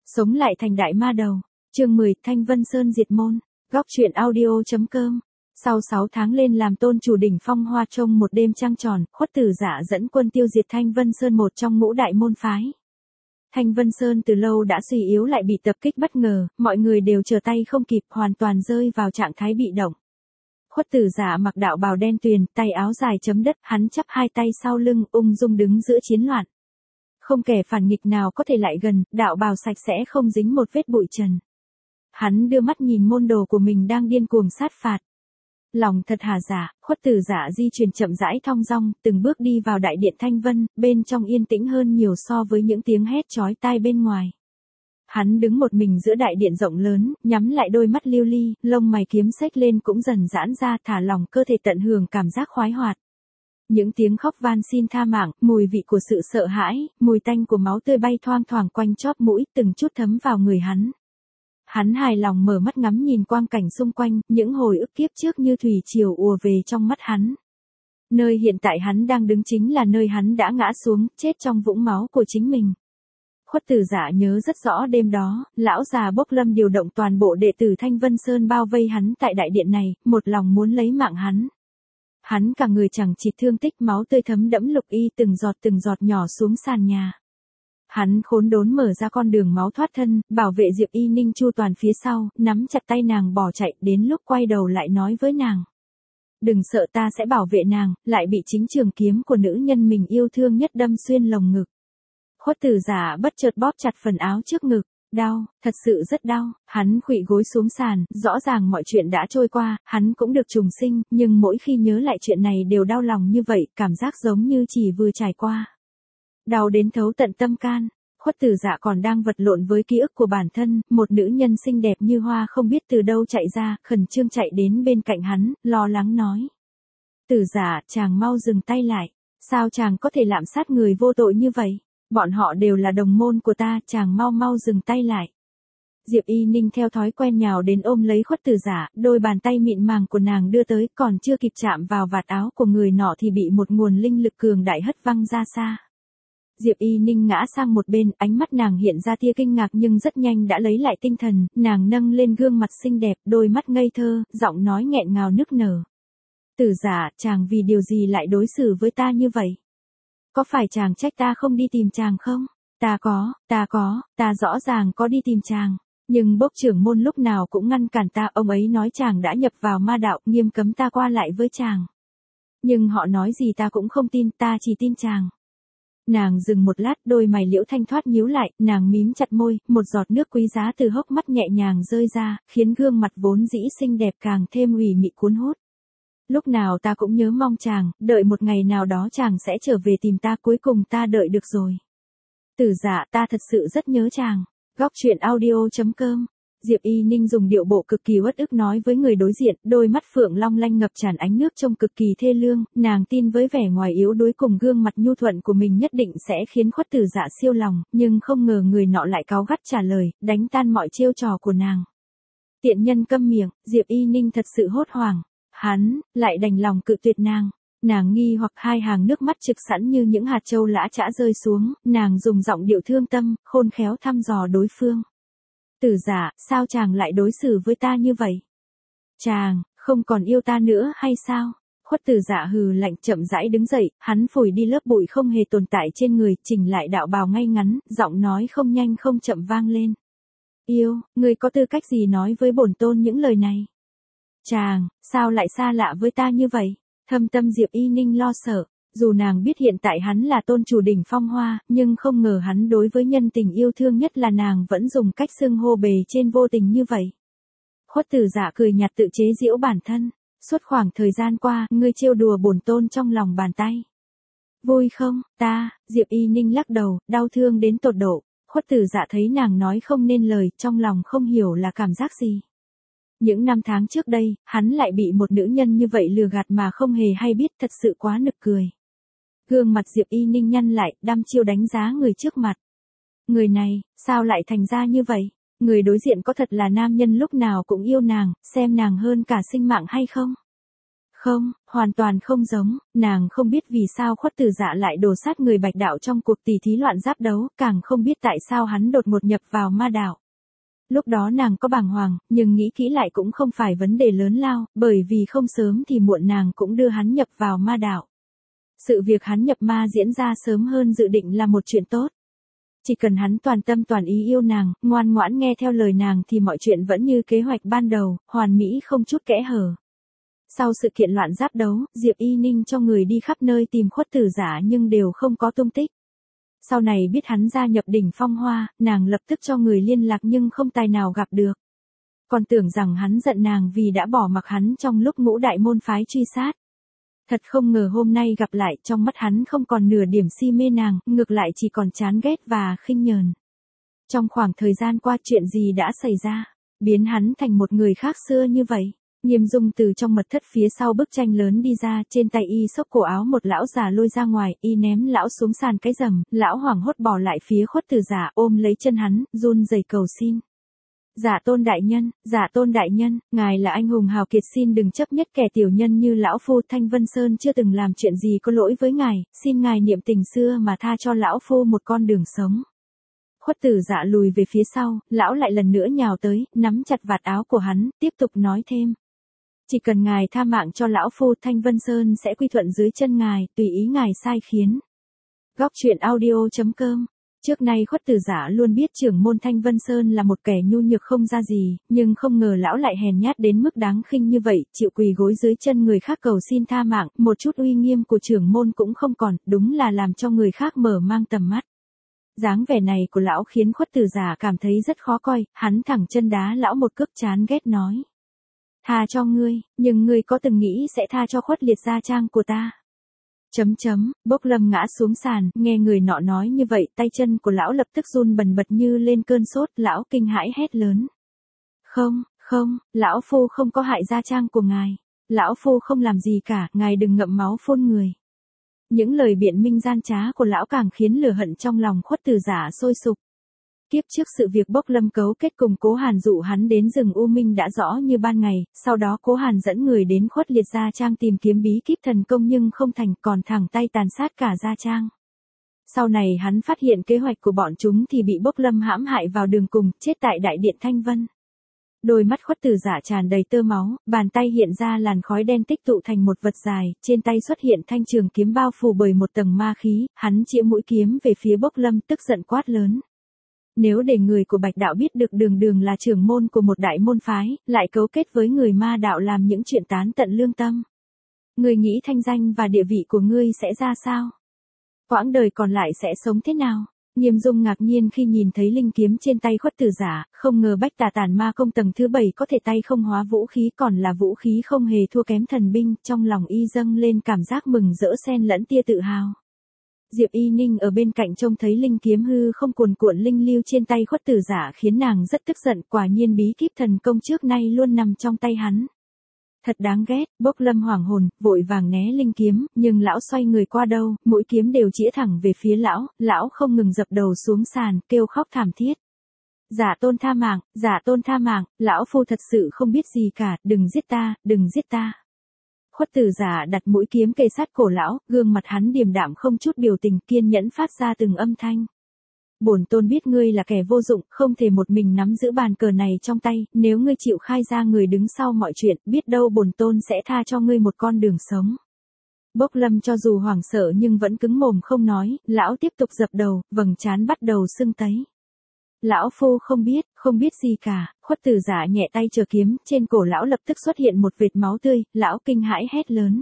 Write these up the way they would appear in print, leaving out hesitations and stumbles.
Sống lại thành đại ma đầu. Chương 10, Thanh Vân Sơn diệt môn. Góc truyện audio.com. Sau 6 tháng lên làm tôn chủ đỉnh phong hoa trong một đêm trăng tròn, Khuất Tử Dạ dẫn quân tiêu diệt Thanh Vân Sơn, một trong ngũ đại môn phái. Thanh Vân Sơn từ lâu đã suy yếu lại bị tập kích bất ngờ, mọi người đều trở tay không kịp, hoàn toàn rơi vào trạng thái bị động. Khuất Tử Dạ mặc đạo bào đen tuyền, tay áo dài chấm đất, hắn chắp hai tay sau lưng, ung dung đứng giữa chiến loạn. Không kẻ phản nghịch nào có thể lại gần, đạo bào sạch sẽ không dính một vết bụi trần. Hắn đưa mắt nhìn môn đồ của mình đang điên cuồng sát phạt. Lòng thật hà dạ, Khuất Tử Dạ di chuyển chậm rãi thong dong, từng bước đi vào đại điện Thanh Vân, bên trong yên tĩnh hơn nhiều so với những tiếng hét chói tai bên ngoài. Hắn đứng một mình giữa đại điện rộng lớn, nhắm lại đôi mắt lưu ly, lông mày kiếm xếch lên cũng dần giãn ra, thả lỏng cơ thể tận hưởng cảm giác khoái hoạt. Những tiếng khóc van xin tha mạng, mùi vị của sự sợ hãi, mùi tanh của máu tươi bay thoang thoảng quanh chóp mũi, từng chút thấm vào người hắn. Hắn hài lòng mở mắt ngắm nhìn quang cảnh xung quanh, những hồi ức kiếp trước như thủy triều ùa về trong mắt hắn. Nơi hiện tại hắn đang đứng chính là nơi hắn đã ngã xuống, chết trong vũng máu của chính mình. Khuất Tử Dạ nhớ rất rõ đêm đó, lão già Bốc Lâm điều động toàn bộ đệ tử Thanh Vân Sơn bao vây hắn tại đại điện này, một lòng muốn lấy mạng hắn. Hắn cả người chẳng chịt thương tích, máu tươi thấm đẫm lục y, từng giọt nhỏ xuống sàn nhà. Hắn khốn đốn mở ra con đường máu thoát thân, bảo vệ Diệp Y Ninh chu toàn phía sau, nắm chặt tay nàng bỏ chạy, đến lúc quay đầu lại nói với nàng. Đừng sợ, ta sẽ bảo vệ nàng, lại bị chính trường kiếm của nữ nhân mình yêu thương nhất đâm xuyên lồng ngực. Khuất Tử Dạ bất chợt bóp chặt phần áo trước ngực. Đau, thật sự rất đau, hắn khuỵu gối xuống sàn, rõ ràng mọi chuyện đã trôi qua, hắn cũng được trùng sinh, nhưng mỗi khi nhớ lại chuyện này đều đau lòng như vậy, cảm giác giống như chỉ vừa trải qua. Đau đến thấu tận tâm can. Khuất Tử Dạ còn đang vật lộn với ký ức của bản thân, một nữ nhân xinh đẹp như hoa không biết từ đâu chạy ra, khẩn trương chạy đến bên cạnh hắn, lo lắng nói. Tử Dạ, chàng mau dừng tay lại, sao chàng có thể lạm sát người vô tội như vậy? Bọn họ đều là đồng môn của ta, chàng mau dừng tay lại. Diệp Y Ninh theo thói quen nhào đến ôm lấy Khuất Tử Dạ, đôi bàn tay mịn màng của nàng đưa tới, còn chưa kịp chạm vào vạt áo của người nọ thì bị một nguồn linh lực cường đại hất văng ra xa. Diệp Y Ninh ngã sang một bên, ánh mắt nàng hiện ra tia kinh ngạc nhưng rất nhanh đã lấy lại tinh thần, nàng nâng lên gương mặt xinh đẹp, đôi mắt ngây thơ, giọng nói nghẹn ngào nức nở. Tử Dạ, chàng vì điều gì lại đối xử với ta như vậy? Có phải chàng trách ta không đi tìm chàng không? Ta rõ ràng có đi tìm chàng. Nhưng Bốc trưởng môn lúc nào cũng ngăn cản ta, ông ấy nói chàng đã nhập vào ma đạo, nghiêm cấm ta qua lại với chàng. Nhưng họ nói gì ta cũng không tin, ta chỉ tin chàng. Nàng dừng một lát, đôi mày liễu thanh thoát nhíu lại, nàng mím chặt môi, một giọt nước quý giá từ hốc mắt nhẹ nhàng rơi ra, khiến gương mặt vốn dĩ xinh đẹp càng thêm ủy mị cuốn hút. Lúc nào ta cũng nhớ mong chàng, đợi một ngày nào đó chàng sẽ trở về tìm ta, cuối cùng ta đợi được rồi. Tử Dạ, ta thật sự rất nhớ chàng. Góc truyện audio.com. Diệp Y Ninh dùng điệu bộ cực kỳ uất ức nói với người đối diện, đôi mắt phượng long lanh ngập tràn ánh nước trông cực kỳ thê lương, nàng tin với vẻ ngoài yếu đuối cùng gương mặt nhu thuận của mình nhất định sẽ khiến Khuất Tử Dạ siêu lòng, nhưng không ngờ người nọ lại cáu gắt trả lời, đánh tan mọi trêu trò của nàng. Tiện nhân câm miệng, Diệp Y Ninh thật sự hốt hoảng. Hắn lại đành lòng cự tuyệt nàng. Nàng nghi hoặc, hai hàng nước mắt trực sẵn như những hạt châu lã chã rơi xuống, nàng dùng giọng điệu thương tâm, khôn khéo thăm dò đối phương. Tử Dạ, sao chàng lại đối xử với ta như vậy? Chàng không còn yêu ta nữa hay sao? Khuất Tử Dạ hừ lạnh, chậm rãi đứng dậy, hắn phủi đi lớp bụi không hề tồn tại trên người, chỉnh lại đạo bào ngay ngắn, giọng nói không nhanh không chậm vang lên. Yêu, ngươi có tư cách gì nói với bổn tôn những lời này? Chàng, sao lại xa lạ với ta như vậy? Thâm tâm Diệp Y Ninh lo sợ, dù nàng biết hiện tại hắn là tôn chủ đỉnh phong hoa, nhưng không ngờ hắn đối với nhân tình yêu thương nhất là nàng vẫn dùng cách xưng hô bề trên vô tình như vậy. Khuất Tử Dạ cười nhạt tự chế giễu bản thân, suốt khoảng thời gian qua, ngươi trêu đùa bổn tôn trong lòng bàn tay. Vui không? Diệp Y Ninh lắc đầu, đau thương đến tột độ. Khuất Tử Dạ thấy nàng nói không nên lời, trong lòng không hiểu là cảm giác gì. Những năm tháng trước đây, hắn lại bị một nữ nhân như vậy lừa gạt mà không hề hay biết, thật sự quá nực cười. Gương mặt Diệp Y Ninh nhăn lại, đăm chiêu đánh giá người trước mặt. Người này, sao lại thành ra như vậy? Người đối diện có thật là nam nhân lúc nào cũng yêu nàng, xem nàng hơn cả sinh mạng hay không? Không, hoàn toàn không giống, nàng không biết vì sao Khuất Tử Dạ lại đổ sát người Bạch đạo trong cuộc tỷ thí loạn giáp đấu, càng không biết tại sao hắn đột ngột nhập vào ma đạo. Lúc đó nàng có bàng hoàng, nhưng nghĩ kỹ lại cũng không phải vấn đề lớn lao, bởi vì không sớm thì muộn nàng cũng đưa hắn nhập vào ma đạo. Sự việc hắn nhập ma diễn ra sớm hơn dự định là một chuyện tốt. Chỉ cần hắn toàn tâm toàn ý yêu nàng, ngoan ngoãn nghe theo lời nàng thì mọi chuyện vẫn như kế hoạch ban đầu, hoàn mỹ không chút kẽ hở. Sau sự kiện loạn giáp đấu, Diệp Y Ninh cho người đi khắp nơi tìm Khuất Tử Dạ nhưng đều không có tung tích. Sau này biết hắn gia nhập đỉnh Phong Hoa, nàng lập tức cho người liên lạc nhưng không tài nào gặp được. Còn tưởng rằng hắn giận nàng vì đã bỏ mặc hắn trong lúc ngũ đại môn phái truy sát. Thật không ngờ hôm nay gặp lại, trong mắt hắn không còn nửa điểm si mê nàng, ngược lại chỉ còn chán ghét và khinh nhờn. Trong khoảng thời gian qua chuyện gì đã xảy ra, biến hắn thành một người khác xưa như vậy? Nghiêm Dung từ trong mật thất phía sau bức tranh lớn đi ra, trên tay y xốc cổ áo một lão già lôi ra ngoài, y ném lão xuống sàn cái rầm, lão hoảng hốt bỏ lại phía Khuất Tử Dạ, ôm lấy chân hắn, run rẩy cầu xin. Dạ Tôn đại nhân, ngài là anh hùng hào kiệt, xin đừng chấp nhất kẻ tiểu nhân như lão phu. Thanh Vân Sơn chưa từng làm chuyện gì có lỗi với ngài, xin ngài niệm tình xưa mà tha cho lão phu một con đường sống. Khuất Tử Dạ lùi về phía sau, lão lại lần nữa nhào tới, nắm chặt vạt áo của hắn, tiếp tục nói thêm. Chỉ cần ngài tha mạng cho lão phu, Thanh Vân Sơn sẽ quy thuận dưới chân ngài, tùy ý ngài sai khiến. Góc truyện audio.com. Trước nay Khuất Tử Dạ luôn biết trưởng môn Thanh Vân Sơn là một kẻ nhu nhược không ra gì, nhưng không ngờ lão lại hèn nhát đến mức đáng khinh như vậy, chịu quỳ gối dưới chân người khác cầu xin tha mạng, một chút uy nghiêm của trưởng môn cũng không còn, đúng là làm cho người khác mở mang tầm mắt. Dáng vẻ này của lão khiến Khuất Tử Dạ cảm thấy rất khó coi, hắn thẳng chân đá lão một cước, chán ghét nói. Tha cho ngươi, nhưng ngươi có từng nghĩ sẽ tha cho Khuất Liệt gia trang của ta? Bốc Lâm ngã xuống sàn, nghe người nọ nói như vậy, tay chân của lão lập tức run bần bật như lên cơn sốt, lão kinh hãi hét lớn. Không, lão phu không có hại gia trang của ngài. Lão phu không làm gì cả, ngài đừng ngậm máu phun người. Những lời biện minh gian trá của lão càng khiến lửa hận trong lòng Khuất Tử Dạ sôi sục. Kiếp trước sự việc Bốc Lâm cấu kết cùng Cố Hàn dụ hắn đến rừng U Minh đã rõ như ban ngày, sau đó Cố Hàn dẫn người đến Khuất Liệt gia trang tìm kiếm bí kíp thần công nhưng không thành, còn thẳng tay tàn sát cả gia trang. Sau này hắn phát hiện kế hoạch của bọn chúng thì bị Bốc Lâm hãm hại vào đường cùng, chết tại đại điện Thanh Vân. Đôi mắt Khuất Tử Dạ tràn đầy tơ máu, bàn tay hiện ra làn khói đen tích tụ thành một vật dài, trên tay xuất hiện thanh trường kiếm bao phủ bởi một tầng ma khí, hắn chĩa mũi kiếm về phía Bốc Lâm, tức giận quát lớn. Nếu để người của Bạch đạo biết được Đường Đường là trưởng môn của một đại môn phái, lại cấu kết với người ma đạo làm những chuyện tán tận lương tâm, ngươi nghĩ thanh danh và địa vị của ngươi sẽ ra sao? Quãng đời còn lại sẽ sống thế nào? Nghiêm Dung ngạc nhiên khi nhìn thấy linh kiếm trên tay Khuất Tử Dạ, không ngờ Bách Tà Tản Ma Công tầng thứ 7 có thể tay không hóa vũ khí, còn là vũ khí không hề thua kém thần binh, trong lòng y dâng lên cảm giác mừng rỡ xen lẫn tia tự hào. Diệp Y Ninh ở bên cạnh trông thấy linh kiếm hư không cuồn cuộn linh lưu trên tay Khuất Tử Dạ khiến nàng rất tức giận, quả nhiên bí kíp thần công trước nay luôn nằm trong tay hắn. Thật đáng ghét. Bốc Lâm hoảng hồn, vội vàng né linh kiếm, nhưng lão xoay người qua đâu, mũi kiếm đều chĩa thẳng về phía lão không ngừng dập đầu xuống sàn, kêu khóc thảm thiết. Dạ Tôn tha mạng, lão phu thật sự không biết gì cả, đừng giết ta. Khuất Tử Dạ đặt mũi kiếm kề sát cổ lão, gương mặt hắn điềm đạm không chút biểu tình, kiên nhẫn phát ra từng âm thanh. Bổn tôn biết ngươi là kẻ vô dụng, không thể một mình nắm giữ bàn cờ này trong tay, nếu ngươi chịu khai ra người đứng sau mọi chuyện, biết đâu bổn tôn sẽ tha cho ngươi một con đường sống. Bốc Lâm cho dù hoảng sợ nhưng vẫn cứng mồm không nói, lão tiếp tục dập đầu, vầng trán bắt đầu sưng tấy. Lão phu không biết gì cả. Khuất Tử Dạ nhẹ tay chở kiếm, trên cổ lão lập tức xuất hiện một vệt máu tươi, lão kinh hãi hét lớn.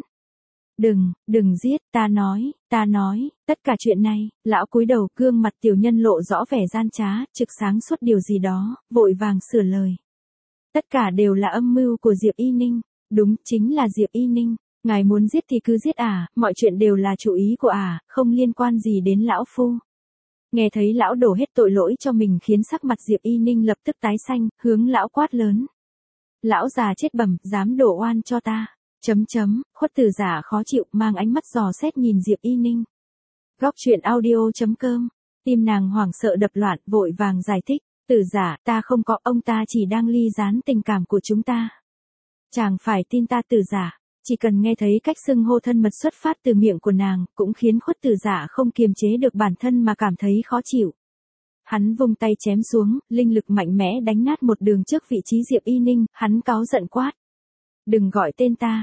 Đừng giết, ta nói, tất cả chuyện này. Lão cúi đầu, gương mặt tiểu nhân lộ rõ vẻ gian trá, trực sáng suốt điều gì đó, vội vàng sửa lời. Tất cả đều là âm mưu của Diệp Y Ninh. Đúng, chính là Diệp Y Ninh. Ngài muốn giết thì cứ giết mọi chuyện đều là chủ ý của không liên quan gì đến lão phu. Nghe thấy lão đổ hết tội lỗi cho mình khiến sắc mặt Diệp Y Ninh lập tức tái xanh, hướng lão quát lớn. Lão già chết bẩm, dám đổ oan cho ta. Khuất Tử Dạ khó chịu, mang ánh mắt dò xét nhìn Diệp Y Ninh. Góc truyện audio.com. Tim nàng hoảng sợ đập loạn, vội vàng giải thích. Tử Dạ, ta không có, ông ta chỉ đang ly gián tình cảm của chúng ta. Chàng phải tin ta Tử Dạ. Chỉ cần nghe thấy cách xưng hô thân mật xuất phát từ miệng của nàng, cũng khiến Khuất Tử Dạ không kiềm chế được bản thân mà cảm thấy khó chịu. Hắn vung tay chém xuống, linh lực mạnh mẽ đánh nát một đường trước vị trí Diệp Y Ninh, hắn cáu giận quát. Đừng gọi tên ta,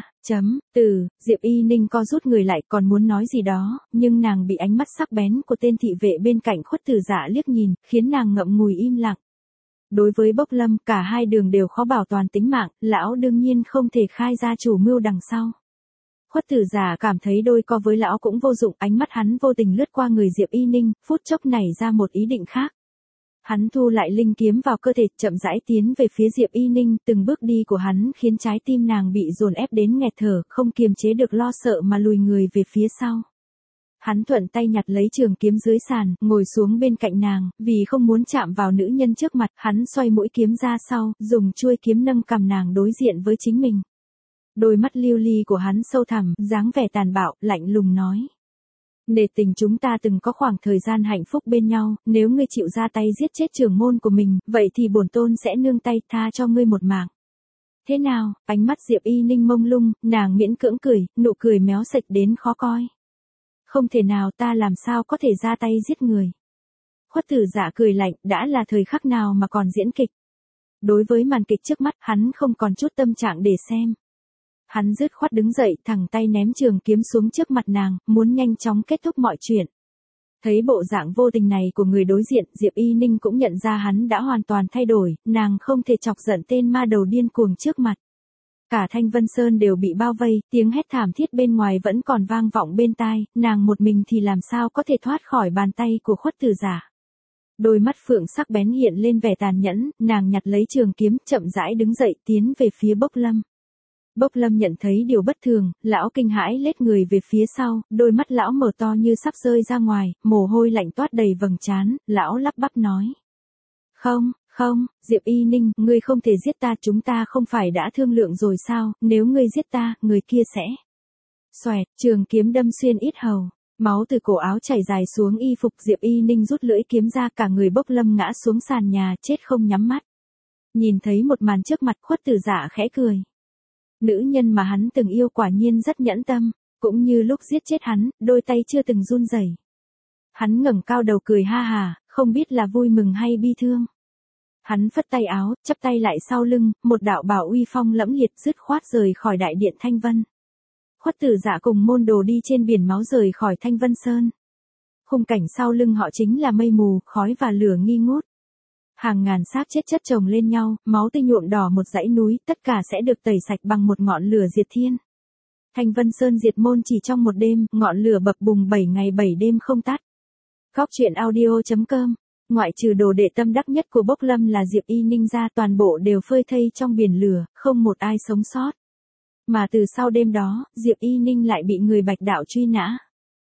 Diệp Y Ninh co rút người lại còn muốn nói gì đó, nhưng nàng bị ánh mắt sắc bén của tên thị vệ bên cạnh Khuất Tử Dạ liếc nhìn, khiến nàng ngậm ngùi im lặng. Đối với Bốc Lâm, cả hai đường đều khó bảo toàn tính mạng, lão đương nhiên không thể khai ra chủ mưu đằng sau. Khuất Tử Dạ cảm thấy đôi co với lão cũng vô dụng, ánh mắt hắn vô tình lướt qua người Diệp Y Ninh, phút chốc nảy ra một ý định khác. Hắn thu lại linh kiếm vào cơ thể, chậm rãi tiến về phía Diệp Y Ninh, từng bước đi của hắn khiến trái tim nàng bị dồn ép đến nghẹt thở, không kiềm chế được lo sợ mà lùi người về phía sau. Hắn thuận tay nhặt lấy trường kiếm dưới sàn, ngồi xuống bên cạnh nàng, vì không muốn chạm vào nữ nhân trước mặt, hắn xoay mũi kiếm ra sau, dùng chuôi kiếm nâng cầm nàng đối diện với chính mình. Đôi mắt lưu ly của hắn sâu thẳm, dáng vẻ tàn bạo, lạnh lùng nói. Nể tình chúng ta từng có khoảng thời gian hạnh phúc bên nhau, nếu ngươi chịu ra tay giết chết trưởng môn của mình, vậy thì bổn tôn sẽ nương tay tha cho ngươi một mạng. Thế nào? Ánh mắt Diệp Y Ninh mông lung, nàng miễn cưỡng cười, nụ cười méo sạch đến khó coi. Không thể nào, ta làm sao có thể ra tay giết người. Khuất Tử Dạ cười lạnh, đã là thời khắc nào mà còn diễn kịch. Đối với màn kịch trước mắt, hắn không còn chút tâm trạng để xem. Hắn dứt khoát đứng dậy, thẳng tay ném trường kiếm xuống trước mặt nàng, muốn nhanh chóng kết thúc mọi chuyện. Thấy bộ dạng vô tình này của người đối diện, Diệp Y Ninh cũng nhận ra hắn đã hoàn toàn thay đổi, nàng không thể chọc giận tên ma đầu điên cuồng trước mặt. Cả Thanh Vân Sơn đều bị bao vây, tiếng hét thảm thiết bên ngoài vẫn còn vang vọng bên tai, nàng một mình thì làm sao có thể thoát khỏi bàn tay của Khuất Tử Dạ. Đôi mắt phượng sắc bén hiện lên vẻ tàn nhẫn, nàng nhặt lấy trường kiếm, chậm rãi đứng dậy, tiến về phía Bốc Lâm. Bốc Lâm nhận thấy điều bất thường, lão kinh hãi lết người về phía sau, đôi mắt lão mở to như sắp rơi ra ngoài, mồ hôi lạnh toát đầy vầng trán, lão lắp bắp nói. Không, Diệp Y Ninh, ngươi không thể giết ta, chúng ta không phải đã thương lượng rồi sao, nếu ngươi giết ta, người kia sẽ. Xoẹt, trường kiếm đâm xuyên yết hầu, máu từ cổ áo chảy dài xuống y phục, Diệp Y Ninh rút lưỡi kiếm ra, cả người Bốc Lâm ngã xuống sàn nhà, chết không nhắm mắt. Nhìn thấy một màn trước mặt, Khuất Tử Dạ khẽ cười. Nữ nhân mà hắn từng yêu quả nhiên rất nhẫn tâm, cũng như lúc giết chết hắn, đôi tay chưa từng run rẩy. Hắn ngẩng cao đầu cười ha hà, không biết là vui mừng hay bi thương. Hắn phất tay áo, chắp tay lại sau lưng, một đạo bảo uy phong lẫm liệt dứt khoát rời khỏi đại điện Thanh Vân. Khuất Tử Dạ cùng môn đồ đi trên biển máu rời khỏi Thanh Vân Sơn. Khung cảnh sau lưng họ chính là mây mù, khói và lửa nghi ngút. Hàng ngàn xác chết chất chồng lên nhau, máu tươi nhuộm đỏ một dãy núi, tất cả sẽ được tẩy sạch bằng một ngọn lửa diệt thiên. Thanh Vân Sơn diệt môn chỉ trong một đêm, ngọn lửa bập bùng 7 ngày 7 đêm không tắt. Góc truyện audio.com. Ngoại trừ đồ đệ tâm đắc nhất của Bốc Lâm là Diệp Y Ninh ra, toàn bộ đều phơi thây trong biển lửa, không một ai sống sót. Mà từ sau đêm đó, Diệp Y Ninh lại bị người Bạch Đạo truy nã.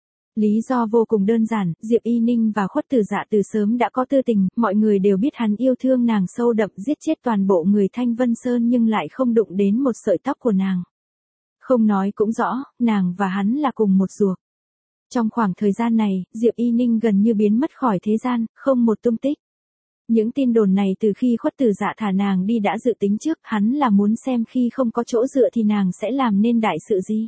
Lý do vô cùng đơn giản, Diệp Y Ninh và Khuất Tử Dạ từ sớm đã có tư tình, mọi người đều biết hắn yêu thương nàng sâu đậm, giết chết toàn bộ người Thanh Vân Sơn nhưng lại không đụng đến một sợi tóc của nàng. Không nói cũng rõ, nàng và hắn là cùng một ruột. Trong khoảng thời gian này, Diệp Y Ninh gần như biến mất khỏi thế gian, không một tung tích. Những tin đồn này từ khi Khuất Tử Dạ thả nàng đi đã dự tính trước, hắn là muốn xem khi không có chỗ dựa thì nàng sẽ làm nên đại sự gì.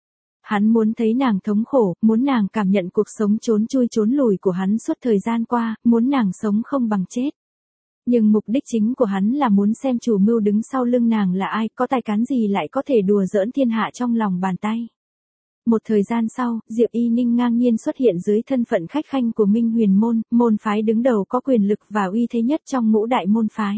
Hắn muốn thấy nàng thống khổ, muốn nàng cảm nhận cuộc sống trốn chui trốn lùi của hắn suốt thời gian qua, muốn nàng sống không bằng chết. Nhưng mục đích chính của hắn là muốn xem chủ mưu đứng sau lưng nàng là ai, có tài cán gì lại có thể đùa giỡn thiên hạ trong lòng bàn tay. Một thời gian sau, Diệp Y Ninh ngang nhiên xuất hiện dưới thân phận khách khanh của Minh Huyền Môn, môn phái đứng đầu có quyền lực và uy thế nhất trong ngũ đại môn phái.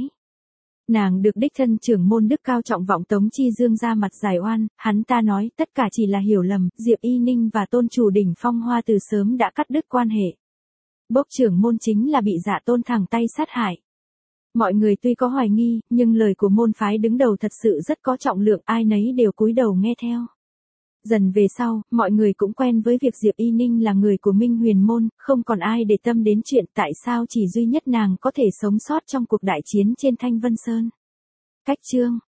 Nàng được đích thân trưởng môn đức cao trọng vọng Tống Chi Dương ra mặt giải oan, hắn ta nói tất cả chỉ là hiểu lầm, Diệp Y Ninh và tôn chủ đỉnh Phong Hoa từ sớm đã cắt đứt quan hệ. Bốc trưởng môn chính là bị Dạ Tôn thẳng tay sát hại. Mọi người tuy có hoài nghi, nhưng lời của môn phái đứng đầu thật sự rất có trọng lượng, ai nấy đều cúi đầu nghe theo. Dần về sau, mọi người cũng quen với việc Diệp Y Ninh là người của Minh Huyền Môn, không còn ai để tâm đến chuyện tại sao chỉ duy nhất nàng có thể sống sót trong cuộc đại chiến trên Thanh Vân Sơn. Cách chương